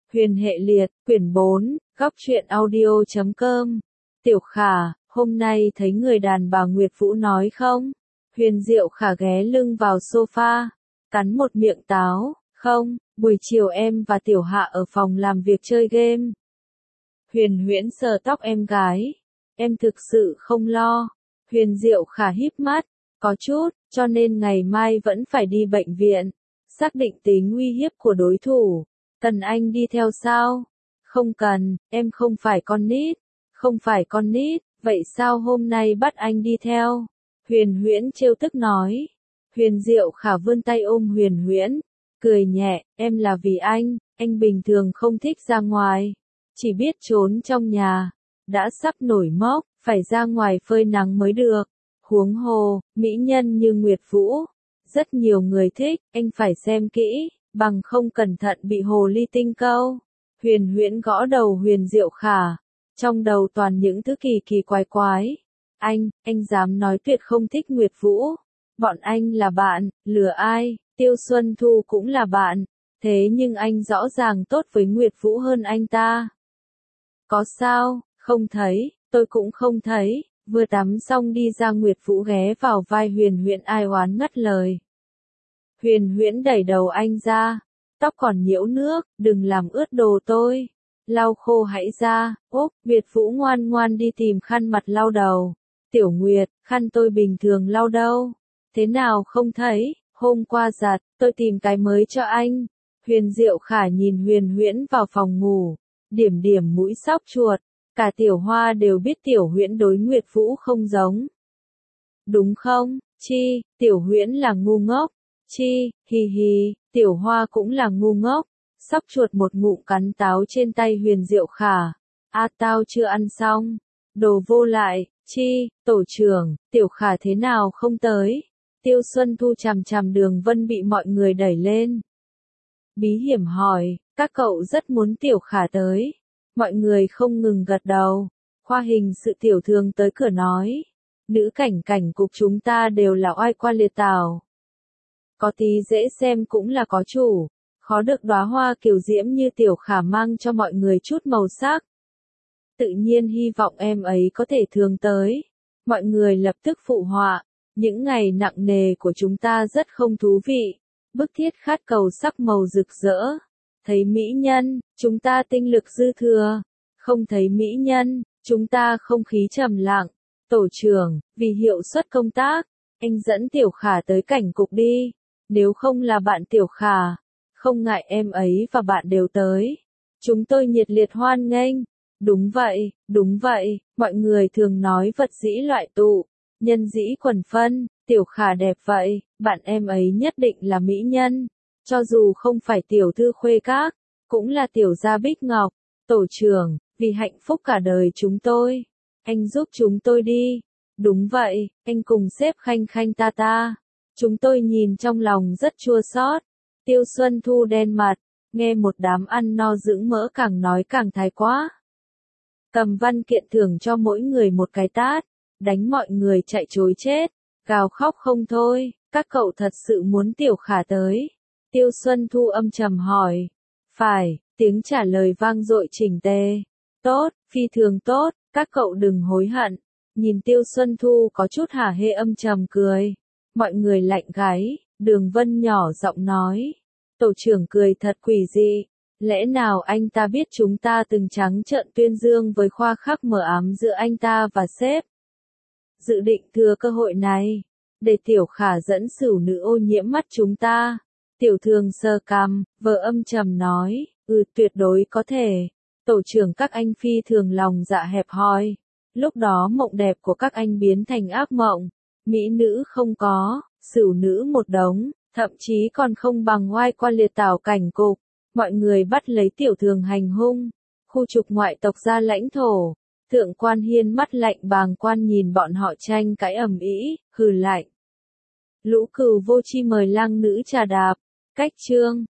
Huyền hệ liệt, quyển 4, góc truyện audio.com. Tiểu Khả, hôm nay thấy người đàn bà Nguyệt Vũ nói không? Huyền Diệu Khả ghé lưng vào sofa, cắn một miệng táo, không, buổi chiều em và Tiểu Hạ ở phòng làm việc chơi game. Huyền Huyễn sờ tóc em gái, em thực sự không lo. Huyền Diệu Khả híp mắt, có chút, cho nên ngày mai vẫn phải đi bệnh viện, xác định tính uy hiếp của đối thủ. Cần anh đi theo sao? Không cần, em không phải con nít. Không phải con nít, vậy sao hôm nay bắt anh đi theo? Huyền Huyễn trêu tức nói. Huyền Diệu Khả vươn tay ôm Huyền Huyễn, cười nhẹ, em là vì anh bình thường không thích ra ngoài, chỉ biết trốn trong nhà, đã sắp nổi mốc, phải ra ngoài phơi nắng mới được. Huống hồ, mỹ nhân như Nguyệt Vũ, rất nhiều người thích, anh phải xem kỹ, bằng không cẩn thận bị hồ ly tinh câu. Huyền Huyễn gõ đầu Huyền Diệu Khả, trong đầu toàn những thứ kỳ kỳ quái quái. Anh dám nói tuyệt không thích Nguyệt Vũ. Bọn anh là bạn, lừa ai, Tiêu Xuân Thu cũng là bạn, thế nhưng anh rõ ràng tốt với Nguyệt Vũ hơn anh ta. Có sao, không thấy, tôi cũng không thấy. Vừa tắm xong đi ra Nguyệt Vũ ghé vào vai Huyền Huyễn ai oán ngắt lời. Huyền Huyễn đẩy đầu anh ra, tóc còn nhiễu nước, đừng làm ướt đồ tôi. Lau khô hãy ra, Nguyệt Vũ ngoan ngoan đi tìm khăn mặt lau đầu. Tiểu Nguyệt, khăn tôi bình thường lau đâu? Thế nào không thấy, hôm qua giặt, tôi tìm cái mới cho anh. Huyền Diệu Khả nhìn Huyền Huyễn vào phòng ngủ, điểm điểm mũi sóc chuột. Cả Tiểu Hoa đều biết Tiểu Huyễn đối Nguyệt Vũ không giống. Đúng không, Chi, Tiểu Huyễn là ngu ngốc. Chi, hì hì, Tiểu Hoa cũng là ngu ngốc. Sóc chuột một ngụm cắn táo trên tay Huyền Diệu Khả. Tao chưa ăn xong. Đồ vô lại, Chi, tổ trưởng, Tiểu Khả thế nào không tới? Tiêu Xuân Thu chằm chằm Đường Vân bị mọi người đẩy lên. Bí hiểm hỏi, các cậu rất muốn Tiểu Khả tới. Mọi người không ngừng gật đầu. Khoa hình sự tiểu thường tới cửa nói. Nữ cảnh cục chúng ta đều là oai qua liệt tảo. Có tí dễ xem cũng là có chủ. Khó được đóa hoa kiều diễm như Tiểu Khả mang cho mọi người chút màu sắc. Tự nhiên hy vọng em ấy có thể thường tới. Mọi người lập tức phụ họa. Những ngày nặng nề của chúng ta rất không thú vị. Bức thiết khát cầu sắc màu rực rỡ. Thấy mỹ nhân, chúng ta tinh lực dư thừa. Không thấy mỹ nhân, chúng ta không khí trầm lặng. Tổ trưởng, vì hiệu suất công tác, anh dẫn Tiểu Khả tới cảnh cục đi. Nếu không là bạn Tiểu Khả, không ngại em ấy và bạn đều tới. Chúng tôi nhiệt liệt hoan nghênh. Đúng vậy, mọi người thường nói vật dĩ loại tụ, nhân dĩ quần phân. Tiểu Khả đẹp vậy, bạn em ấy nhất định là mỹ nhân. Cho dù không phải tiểu thư khuê các, cũng là tiểu gia bích ngọc. Tổ trưởng, vì hạnh phúc cả đời chúng tôi, anh giúp chúng tôi đi. Đúng vậy, anh cùng sếp Khanh Khanh ta. Chúng tôi nhìn trong lòng rất chua xót. Tiêu Xuân Thu đen mặt, nghe một đám ăn no dưỡng mỡ càng nói càng thái quá. Cầm văn kiện thưởng cho mỗi người một cái tát, đánh mọi người chạy trối chết, gào khóc không thôi. Các cậu thật sự muốn Tiểu Khả tới? Tiêu Xuân Thu âm trầm hỏi. Phải, tiếng trả lời vang dội chỉnh tề. Tốt, phi thường tốt, các cậu đừng hối hận. Nhìn Tiêu Xuân Thu có chút hả hê âm trầm cười. Mọi người lạnh gáy, Đường Vân nhỏ giọng nói. Tổ trưởng cười thật quỷ dị. Lẽ nào anh ta biết chúng ta từng trắng trợn tuyên dương với khoa khắc mờ ám giữa anh ta và sếp? Dự định thừa cơ hội này, để Tiểu Khả dẫn sửu nữ ô nhiễm mắt chúng ta. Tiểu thường sơ cằm, vợ âm trầm nói, tuyệt đối có thể. Tổ trưởng các anh phi thường lòng dạ hẹp hòi. Lúc đó mộng đẹp của các anh biến thành ác mộng. Mỹ nữ không có, sửu nữ một đống, thậm chí còn không bằng oai qua liệt tảo cảnh cục. Mọi người bắt lấy Tiểu thường hành hung. Khu trục ngoại tộc ra lãnh thổ. Thượng quan Hiên mắt lạnh bàng quan nhìn bọn họ tranh cãi ầm ĩ, hừ lạnh. Lũ cừu vô chi mời lang nữ trà đạp. Cách chương